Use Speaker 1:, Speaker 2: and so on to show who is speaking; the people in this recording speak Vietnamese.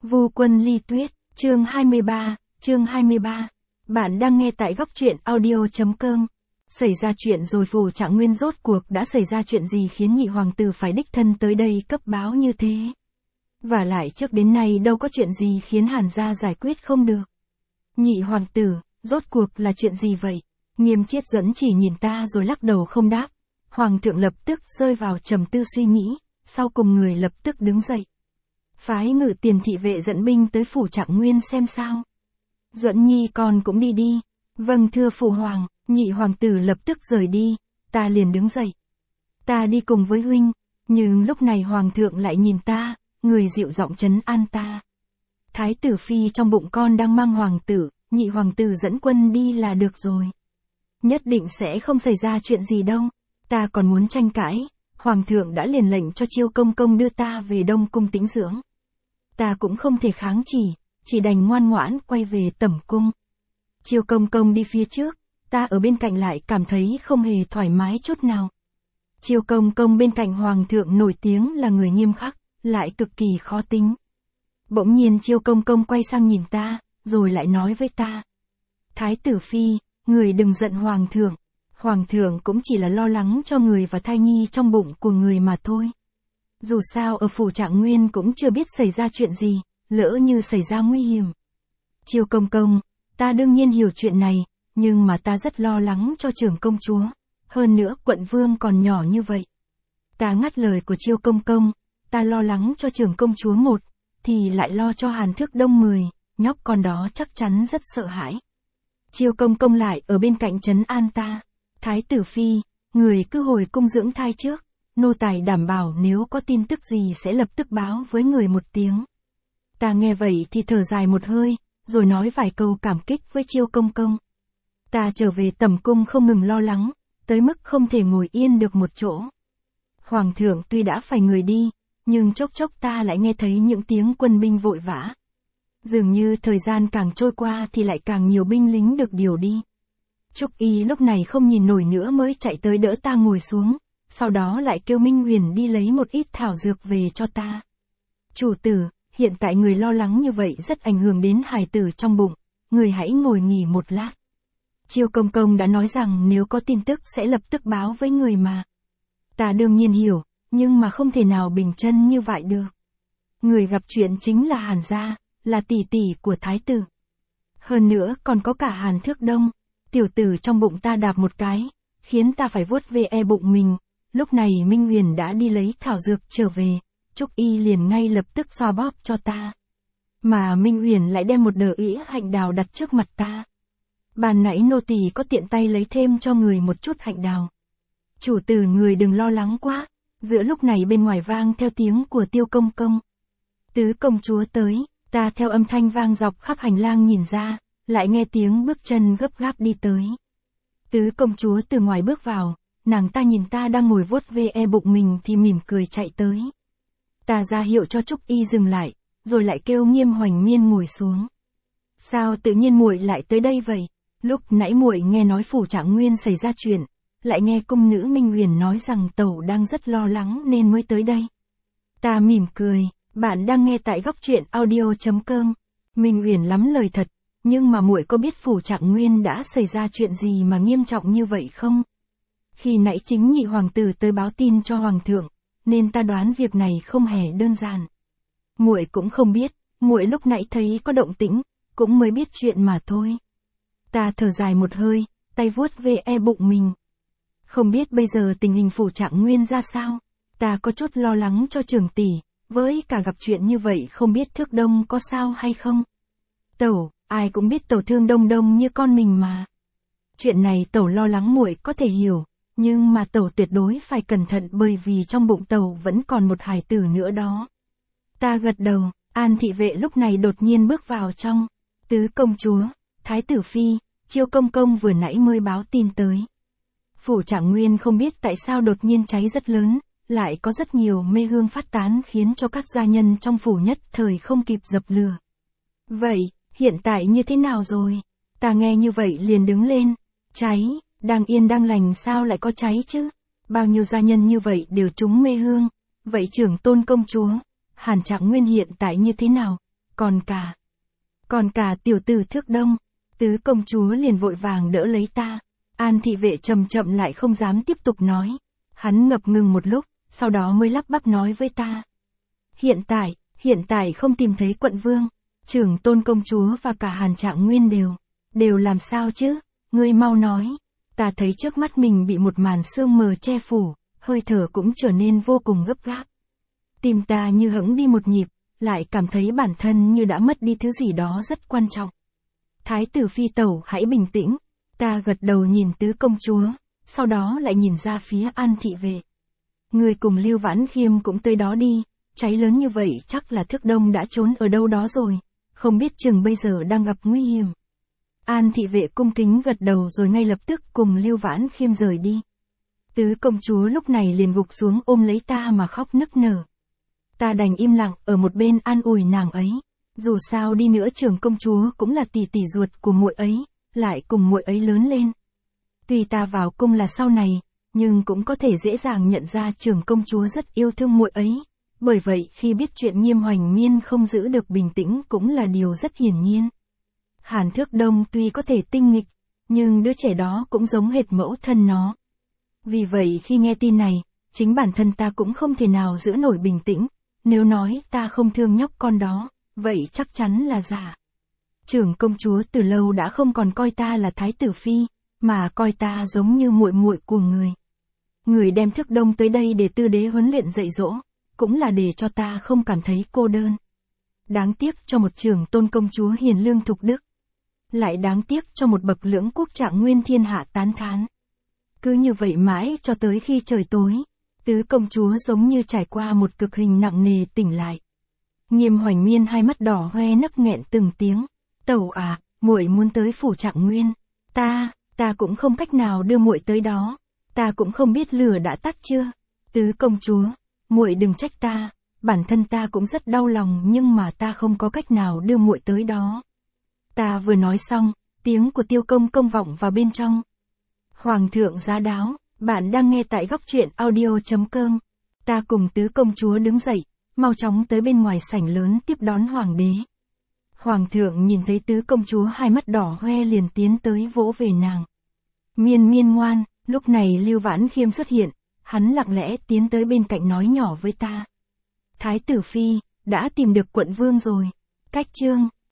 Speaker 1: Vu Quân Ly Tuyết, chương 23. Bạn đang nghe tại góc truyện audio.com. Xảy ra chuyện rồi, Phù Trạng Nguyên rốt cuộc đã xảy ra chuyện gì khiến nhị hoàng tử phải đích thân tới đây cấp báo như thế? Và lại trước đến nay đâu có chuyện gì khiến Hàn gia giải quyết không được. Nhị hoàng tử, rốt cuộc là chuyện gì vậy? Nghiêm Chiết Duẫn chỉ nhìn ta rồi lắc đầu không đáp. Hoàng thượng lập tức rơi vào trầm tư suy nghĩ, sau cùng người lập tức đứng dậy. Phái Ngự Tiền thị vệ dẫn binh tới Phủ Trạng Nguyên xem sao. Duẫn nhi con cũng đi đi. Vâng thưa phụ hoàng. Nhị hoàng tử lập tức rời đi, ta liền đứng dậy. Ta đi cùng với huynh, nhưng lúc này hoàng thượng lại nhìn ta, người dịu giọng trấn an ta. Thái tử phi trong bụng con đang mang hoàng tử, nhị hoàng tử dẫn quân đi là được rồi. Nhất định sẽ không xảy ra chuyện gì đâu. Ta còn muốn tranh cãi, hoàng thượng đã liền lệnh cho Chiêu công công đưa ta về Đông cung tĩnh dưỡng. Ta cũng không thể kháng chỉ đành ngoan ngoãn quay về Tẩm cung. Chiêu công công đi phía trước, ta ở bên cạnh lại cảm thấy không hề thoải mái chút nào. Chiêu công công bên cạnh hoàng thượng nổi tiếng là người nghiêm khắc, lại cực kỳ khó tính. Bỗng nhiên Chiêu công công quay sang nhìn ta, rồi lại nói với ta. Thái tử phi, người đừng giận hoàng thượng. Hoàng thượng cũng chỉ là lo lắng cho người và thai nhi trong bụng của người mà thôi. Dù sao ở Phủ Trạng Nguyên cũng chưa biết xảy ra chuyện gì, lỡ như xảy ra nguy hiểm. Chiêu công công, ta đương nhiên hiểu chuyện này, nhưng mà ta rất lo lắng cho trưởng công chúa. Hơn nữa quận vương còn nhỏ như vậy. Ta ngắt lời của Chiêu công công, ta lo lắng cho trưởng công chúa một, thì lại lo cho Hàn Thước Đông 10, nhóc con đó chắc chắn rất sợ hãi. Chiêu công công lại ở bên cạnh trấn an ta. Thái tử phi, người cứ hồi cung dưỡng thai trước, nô tài đảm bảo nếu có tin tức gì sẽ lập tức báo với người một tiếng. Ta nghe vậy thì thở dài một hơi, rồi nói vài câu cảm kích với Chiêu công công. Ta trở về Tẩm cung không ngừng lo lắng, tới mức không thể ngồi yên được một chỗ. Hoàng thượng tuy đã phải người đi, nhưng chốc chốc ta lại nghe thấy những tiếng quân binh vội vã. Dường như thời gian càng trôi qua thì lại càng nhiều binh lính được điều đi. Trúc Y lúc này không nhìn nổi nữa mới chạy tới đỡ ta ngồi xuống, sau đó lại kêu Minh Huyền đi lấy một ít thảo dược về cho ta. Chủ tử, hiện tại người lo lắng như vậy rất ảnh hưởng đến hài tử trong bụng, người hãy ngồi nghỉ một lát. Chiêu công công đã nói rằng nếu có tin tức sẽ lập tức báo với người mà. Ta đương nhiên hiểu, nhưng mà không thể nào bình chân như vậy được. Người gặp chuyện chính là Hàn gia, là tỷ tỷ của thái tử. Hơn nữa còn có cả Hàn Thước Đông. Tiểu tử trong bụng ta đạp một cái, khiến ta phải vuốt ve bụng mình. Lúc này Minh Huyền đã đi lấy thảo dược trở về, Trúc Y liền ngay lập tức xoa bóp cho ta. Mà Minh Huyền lại đem một đờ ĩa hạnh đào đặt trước mặt ta. Ban nãy nô tỳ có tiện tay lấy thêm cho người một chút hạnh đào. Chủ tử người đừng lo lắng quá. Giữa lúc này bên ngoài vang theo tiếng của Tiêu công công. Tứ công chúa tới, ta theo âm thanh vang dọc khắp hành lang nhìn ra, lại nghe tiếng bước chân gấp gáp đi tới. Tứ công chúa từ ngoài bước vào, nàng ta nhìn ta đang ngồi vuốt ve bụng mình thì mỉm cười chạy tới. Ta ra hiệu cho Trúc Y dừng lại, rồi lại kêu Nghiêm Hoành Miên ngồi xuống. Sao tự nhiên muội lại tới đây vậy? Lúc nãy muội nghe nói Phủ Trạng Nguyên xảy ra chuyện, lại nghe cung nữ Minh Huyền nói rằng tẩu đang rất lo lắng nên mới tới đây. Ta mỉm cười, bạn đang nghe tại góc truyện audio.com. Minh Huyền lắm lời thật, nhưng mà muội có biết Phủ Trạng Nguyên đã xảy ra chuyện gì mà nghiêm trọng như vậy không? Khi nãy chính nhị hoàng tử tới báo tin cho hoàng thượng, nên ta đoán việc này không hề đơn giản. Muội cũng không biết, muội lúc nãy thấy có động tĩnh, cũng mới biết chuyện mà thôi. Ta thở dài một hơi, tay vuốt ve bụng mình. Không biết bây giờ tình hình Phủ Trạng Nguyên ra sao? Ta có chút lo lắng cho trưởng tỷ, với cả gặp chuyện như vậy không biết Thước Đông có sao hay không? Tẩu, ai cũng biết tẩu thương Đông Đông như con mình mà. Chuyện này tẩu lo lắng muội có thể hiểu, nhưng mà tẩu tuyệt đối phải cẩn thận bởi vì trong bụng tẩu vẫn còn một hài tử nữa đó. Ta gật đầu, An thị vệ lúc này đột nhiên bước vào trong. Tứ công chúa, thái tử phi, Chiêu công công vừa nãy mới báo tin tới. Phủ Trạng Nguyên không biết tại sao đột nhiên cháy rất lớn, lại có rất nhiều mê hương phát tán khiến cho các gia nhân trong phủ nhất thời không kịp dập lửa. Vậy, hiện tại như thế nào rồi? Ta nghe như vậy liền đứng lên. Cháy, đang yên đang lành sao lại có cháy chứ? Bao nhiêu gia nhân như vậy đều trúng mê hương. Vậy trưởng tôn công chúa, Hàn Trạng Nguyên hiện tại như thế nào? Còn cả tiểu tử Thước Đông. Tứ công chúa liền vội vàng đỡ lấy ta. An thị vệ chậm chậm lại không dám tiếp tục nói. Hắn ngập ngừng một lúc, sau đó mới lắp bắp nói với ta. Hiện tại không tìm thấy quận vương, trưởng tôn công chúa và cả Hàn Trạng Nguyên đều làm sao chứ, ngươi mau nói. Ta thấy trước mắt mình bị một màn sương mờ che phủ, hơi thở cũng trở nên vô cùng gấp gáp. Tim ta như hững đi một nhịp, lại cảm thấy bản thân như đã mất đi thứ gì đó rất quan trọng. Thái tử phi tẩu hãy bình tĩnh, ta gật đầu nhìn tứ công chúa, sau đó lại nhìn ra phía An thị vệ. Người cùng Lưu Vãn Khiêm cũng tới đó đi, cháy lớn như vậy chắc là Thước Đông đã trốn ở đâu đó rồi, không biết chừng bây giờ đang gặp nguy hiểm. An thị vệ cung kính gật đầu rồi ngay lập tức cùng Lưu Vãn Khiêm rời đi. Tứ công chúa lúc này liền gục xuống ôm lấy ta mà khóc nức nở. Ta đành im lặng ở một bên an ủi nàng ấy. Dù sao đi nữa trưởng công chúa cũng là tỷ tỷ ruột của muội ấy, lại cùng muội ấy lớn lên. Tuy ta vào cung là sau này, nhưng cũng có thể dễ dàng nhận ra trưởng công chúa rất yêu thương muội ấy. Bởi vậy khi biết chuyện Nghiêm Hoành Miên không giữ được bình tĩnh cũng là điều rất hiển nhiên. Hàn Thước Đông tuy có thể tinh nghịch, nhưng đứa trẻ đó cũng giống hệt mẫu thân nó. Vì vậy khi nghe tin này, chính bản thân ta cũng không thể nào giữ nổi bình tĩnh. Nếu nói ta không thương nhóc con đó, vậy chắc chắn là giả. Trưởng công chúa từ lâu đã không còn coi ta là thái tử phi, mà coi ta giống như muội muội của người. Người đem Thước Đông tới đây để tư đế huấn luyện dạy dỗ, cũng là để cho ta không cảm thấy cô đơn. Đáng tiếc cho một trưởng tôn công chúa hiền lương thục đức. Lại đáng tiếc cho một bậc lưỡng quốc Trạng Nguyên thiên hạ tán thán. Cứ như vậy mãi cho tới khi trời tối, tứ công chúa giống như trải qua một cực hình nặng nề tỉnh lại. Nghiêm Hoành Miên hai mắt đỏ hoe nấc nghẹn từng tiếng. Tẩu à, muội muốn tới phủ Trạng Nguyên. Ta cũng không cách nào đưa muội tới đó. Ta cũng không biết lửa đã tắt chưa. Tứ công chúa, muội đừng trách ta, bản thân ta cũng rất đau lòng nhưng mà ta không có cách nào đưa muội tới đó. Ta vừa nói xong, tiếng của Tiêu Công Công vọng vào bên trong. Hoàng thượng giá đáo, bạn đang nghe tại góc truyện audio.com. Ta cùng tứ công chúa đứng dậy, mau chóng tới bên ngoài sảnh lớn tiếp đón hoàng đế. Hoàng thượng nhìn thấy tứ công chúa hai mắt đỏ hoe liền tiến tới vỗ về nàng. Miên Miên ngoan, lúc này Lưu Vãn Khiêm xuất hiện, hắn lặng lẽ tiến tới bên cạnh nói nhỏ với ta. Thái tử phi, đã tìm được quận vương rồi. Cách chương